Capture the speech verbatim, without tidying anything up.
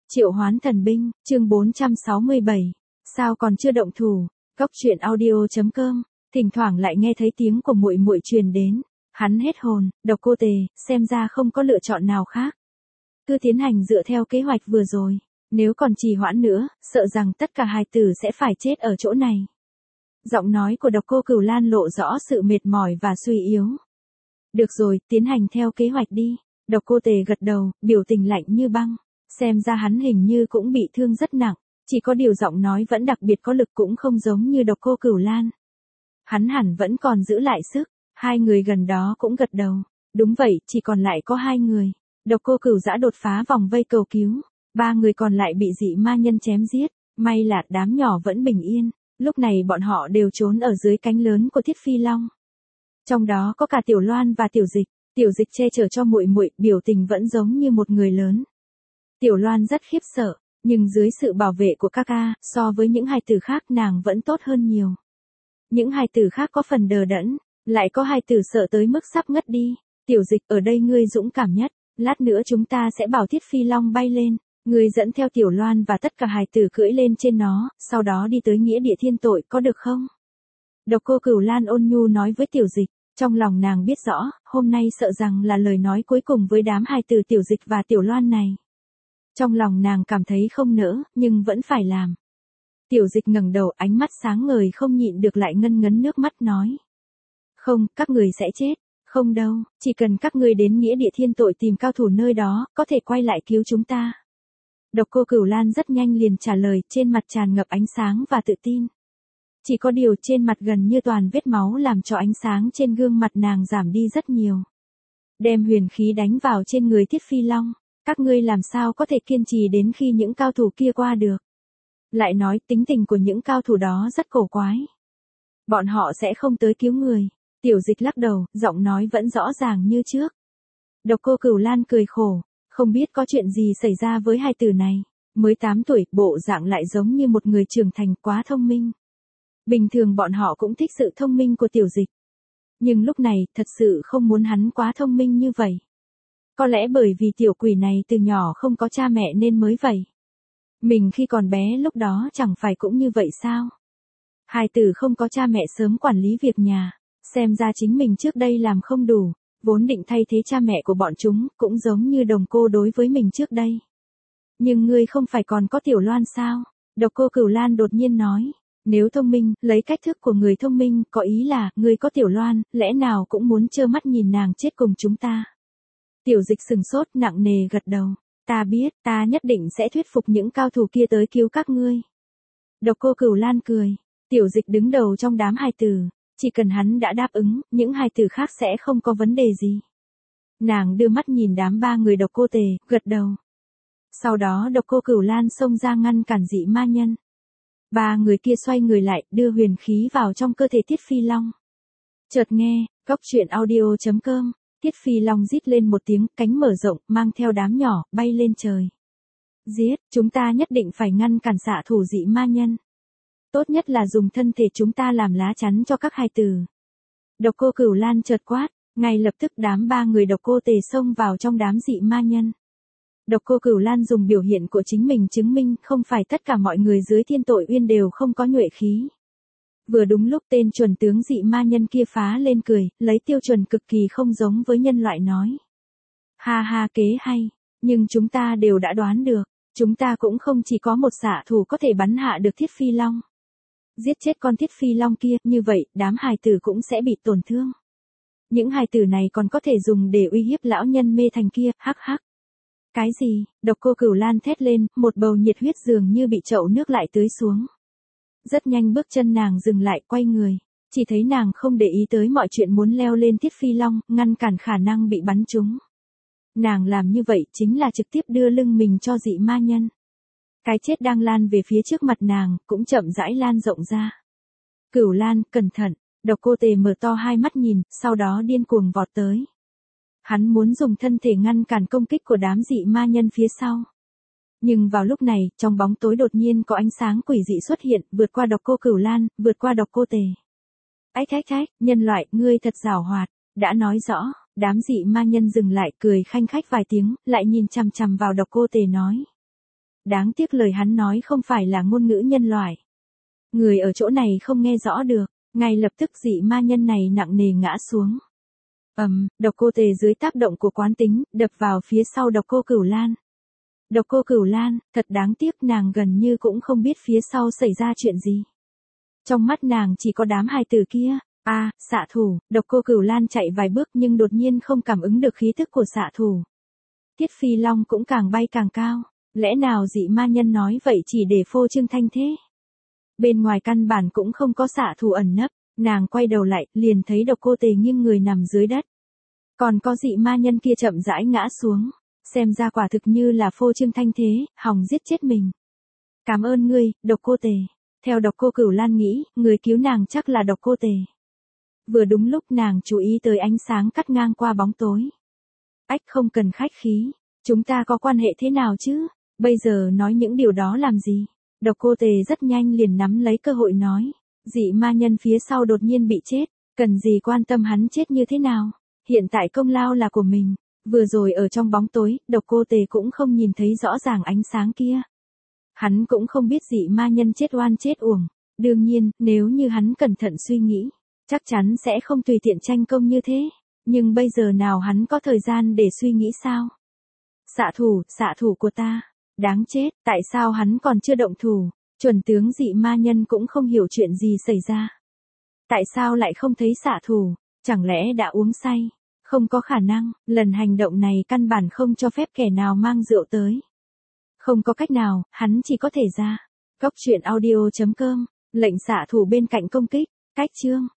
Triệu hoán thần binh, chương bốn trăm sáu mươi bảy. Sao còn chưa động thủ? Góc truyện audio chấm com. Thỉnh thoảng lại nghe thấy tiếng của muội muội truyền đến, hắn hết hồn. Độc Cô Tề, xem ra không có lựa chọn nào khác. Cứ tiến hành dựa theo kế hoạch vừa rồi, nếu còn trì hoãn nữa, sợ rằng tất cả hài tử sẽ phải chết ở chỗ này. Giọng nói của Độc Cô Cửu Lan lộ rõ sự mệt mỏi và suy yếu. Được rồi, tiến hành theo kế hoạch đi. Độc Cô Tề gật đầu, biểu tình lạnh như băng. Xem ra hắn hình như cũng bị thương rất nặng, chỉ có điều giọng nói vẫn đặc biệt có lực, cũng không giống như Độc Cô Cửu Lan. Hắn hẳn vẫn còn giữ lại sức. Hai người gần đó cũng gật đầu. Đúng vậy, chỉ còn lại có hai người. Độc Cô Cửu Dã đột phá vòng vây cầu cứu. Ba người còn lại bị dị ma nhân chém giết. May là đám nhỏ vẫn bình yên. Lúc này bọn họ đều trốn ở dưới cánh lớn của Thiết Phi Long. Trong đó có cả Tiểu Loan và Tiểu Dịch. Tiểu Dịch che chở cho muội muội, biểu tình vẫn giống như một người lớn. Tiểu Loan rất khiếp sợ, nhưng dưới sự bảo vệ của ca ca, so với những hài tử khác nàng vẫn tốt hơn nhiều. Những hài tử khác có phần đờ đẫn, lại có hài tử sợ tới mức sắp ngất đi. Tiểu Dịch, ở đây ngươi dũng cảm nhất, lát nữa chúng ta sẽ bảo Thiết Phi Long bay lên, ngươi dẫn theo Tiểu Loan và tất cả hài tử cưỡi lên trên nó, sau đó đi tới nghĩa địa thiên tội, có được không? Độc Cô Cửu Lan ôn nhu nói với Tiểu Dịch. Trong lòng nàng biết rõ, hôm nay sợ rằng là lời nói cuối cùng với đám hài tử Tiểu Dịch và Tiểu Loan này. Trong lòng nàng cảm thấy không nỡ, nhưng vẫn phải làm. Tiểu Dịch ngẩng đầu, ánh mắt sáng ngời không nhịn được lại ngân ngấn nước mắt nói. Không, các người sẽ chết. Không đâu, chỉ cần các người đến nghĩa địa thiên tội tìm cao thủ nơi đó, có thể quay lại cứu chúng ta. Độc Cô Cửu Lan rất nhanh liền trả lời, trên mặt tràn ngập ánh sáng và tự tin. Chỉ có điều trên mặt gần như toàn vết máu làm cho ánh sáng trên gương mặt nàng giảm đi rất nhiều. Đem huyền khí đánh vào trên người Thiết Phi Long. Các ngươi làm sao có thể kiên trì đến khi những cao thủ kia qua được. Lại nói tính tình của những cao thủ đó rất cổ quái. Bọn họ sẽ không tới cứu người. Tiểu Dịch lắc đầu, giọng nói vẫn rõ ràng như trước. Độc Cô Cửu Lan cười khổ, không biết có chuyện gì xảy ra với hai tử này. Mới tám tuổi, bộ dạng lại giống như một người trưởng thành, quá thông minh. Bình thường bọn họ cũng thích sự thông minh của Tiểu Dịch. Nhưng lúc này, thật sự không muốn hắn quá thông minh như vậy. Có lẽ bởi vì tiểu quỷ này từ nhỏ không có cha mẹ nên mới vậy. Mình khi còn bé lúc đó chẳng phải cũng như vậy sao? Hài tử không có cha mẹ sớm quản lý việc nhà, xem ra chính mình trước đây làm không đủ, vốn định thay thế cha mẹ của bọn chúng, cũng giống như Đồng Cô đối với mình trước đây. Nhưng ngươi không phải còn có Tiểu Loan sao? Độc Cô Cửu Lan đột nhiên nói. Nếu thông minh, lấy cách thức của người thông minh, có ý là, ngươi có Tiểu Loan, lẽ nào cũng muốn trơ mắt nhìn nàng chết cùng chúng ta. Tiểu Dịch sừng sốt, nặng nề gật đầu. Ta biết, ta nhất định sẽ thuyết phục những cao thủ kia tới cứu các ngươi. Độc Cô Cửu Lan cười. Tiểu Dịch đứng đầu trong đám hài tử. Chỉ cần hắn đã đáp ứng, những hài tử khác sẽ không có vấn đề gì. Nàng đưa mắt nhìn đám ba người Độc Cô Tề, gật đầu. Sau đó Độc Cô Cửu Lan xông ra ngăn cản dị ma nhân. Ba người kia xoay người lại, đưa huyền khí vào trong cơ thể Thiết Phi Long. Chợt nghe, góc truyện audio chấm com. Thiết Phi Long rít lên một tiếng, cánh mở rộng, mang theo đám nhỏ, bay lên trời. Giết, chúng ta nhất định phải ngăn cản xạ thủ dị ma nhân. Tốt nhất là dùng thân thể chúng ta làm lá chắn cho các hài tử. Độc Cô Cửu Lan chợt quát, ngay lập tức đám ba người Độc Cô Tề xông vào trong đám dị ma nhân. Độc Cô Cửu Lan dùng biểu hiện của chính mình chứng minh không phải tất cả mọi người dưới Thiên Tội Uyên đều không có nhuệ khí. Vừa đúng lúc tên chuẩn tướng dị ma nhân kia phá lên cười, lấy tiêu chuẩn cực kỳ không giống với nhân loại nói. Ha ha, kế hay, nhưng chúng ta đều đã đoán được, chúng ta cũng không chỉ có một xạ thủ có thể bắn hạ được Thiết Phi Long. Giết chết con Thiết Phi Long kia, như vậy, đám hài tử cũng sẽ bị tổn thương. Những hài tử này còn có thể dùng để uy hiếp lão nhân mê thành kia, hắc hắc. Cái gì? Độc Cô Cửu Lan thét lên, một bầu nhiệt huyết dường như bị chậu nước lại tưới xuống. Rất nhanh bước chân nàng dừng lại, quay người, chỉ thấy nàng không để ý tới mọi chuyện muốn leo lên Thiết Phi Long, ngăn cản khả năng bị bắn trúng. Nàng làm như vậy chính là trực tiếp đưa lưng mình cho dị ma nhân. Cái chết đang lan về phía trước mặt nàng, cũng chậm rãi lan rộng ra. Cửu Lan, cẩn thận. Độc Cô Tề mở to hai mắt nhìn, sau đó điên cuồng vọt tới. Hắn muốn dùng thân thể ngăn cản công kích của đám dị ma nhân phía sau. Nhưng vào lúc này, trong bóng tối đột nhiên có ánh sáng quỷ dị xuất hiện, vượt qua Độc Cô Cửu Lan, vượt qua Độc Cô Tề. Ách ách ách, nhân loại, ngươi thật giảo hoạt, đã nói rõ, đám dị ma nhân dừng lại, cười khanh khách vài tiếng, lại nhìn chằm chằm vào Độc Cô Tề nói. đáng tiếc lời hắn nói không phải là ngôn ngữ nhân loại. Người ở chỗ này không nghe rõ được, ngay lập tức dị ma nhân này nặng nề ngã xuống. Ầm, um, độc cô tề dưới tác động của quán tính, đập vào phía sau độc cô Cửu Lan. Độc cô Cửu Lan, thật đáng tiếc nàng gần như cũng không biết phía sau xảy ra chuyện gì. Trong mắt nàng chỉ có đám hài tử kia. A, à, xạ thủ, độc cô Cửu Lan chạy vài bước nhưng đột nhiên không cảm ứng được khí thức của xạ thủ. Tiết Phi Long cũng càng bay càng cao, lẽ nào dị ma nhân nói vậy chỉ để phô trương thanh thế? Bên ngoài căn bản cũng không có xạ thủ ẩn nấp, nàng quay đầu lại, liền thấy độc cô tề nghiêng người nằm dưới đất. Còn có dị ma nhân kia chậm rãi ngã xuống, xem ra quả thực như là phô trương thanh thế, hòng giết chết mình. Cảm ơn ngươi, độc cô tề. Theo độc cô Cửu Lan nghĩ, người cứu nàng chắc là độc cô tề. Vừa đúng lúc nàng chú ý tới ánh sáng cắt ngang qua bóng tối. Ách, không cần khách khí, chúng ta có quan hệ thế nào chứ, bây giờ nói những điều đó làm gì? Độc cô tề rất nhanh liền nắm lấy cơ hội nói, dị ma nhân phía sau đột nhiên bị chết, cần gì quan tâm hắn chết như thế nào, hiện tại công lao là của mình. Vừa rồi ở trong bóng tối, độc cô tề cũng không nhìn thấy rõ ràng ánh sáng kia. Hắn cũng không biết dị ma nhân chết oan chết uổng, đương nhiên, nếu như hắn cẩn thận suy nghĩ, chắc chắn sẽ không tùy tiện tranh công như thế, nhưng bây giờ nào hắn có thời gian để suy nghĩ sao? Xạ thủ, xạ thủ của ta, đáng chết, tại sao hắn còn chưa động thủ? Chuẩn tướng dị ma nhân cũng không hiểu chuyện gì xảy ra. Tại sao lại không thấy xạ thủ, chẳng lẽ đã uống say? Không có khả năng, lần hành động này căn bản không cho phép kẻ nào mang rượu tới. Không có cách nào, hắn chỉ có thể ra. Góc truyện audio chấm com, lệnh xạ thủ bên cạnh công kích, cách chương.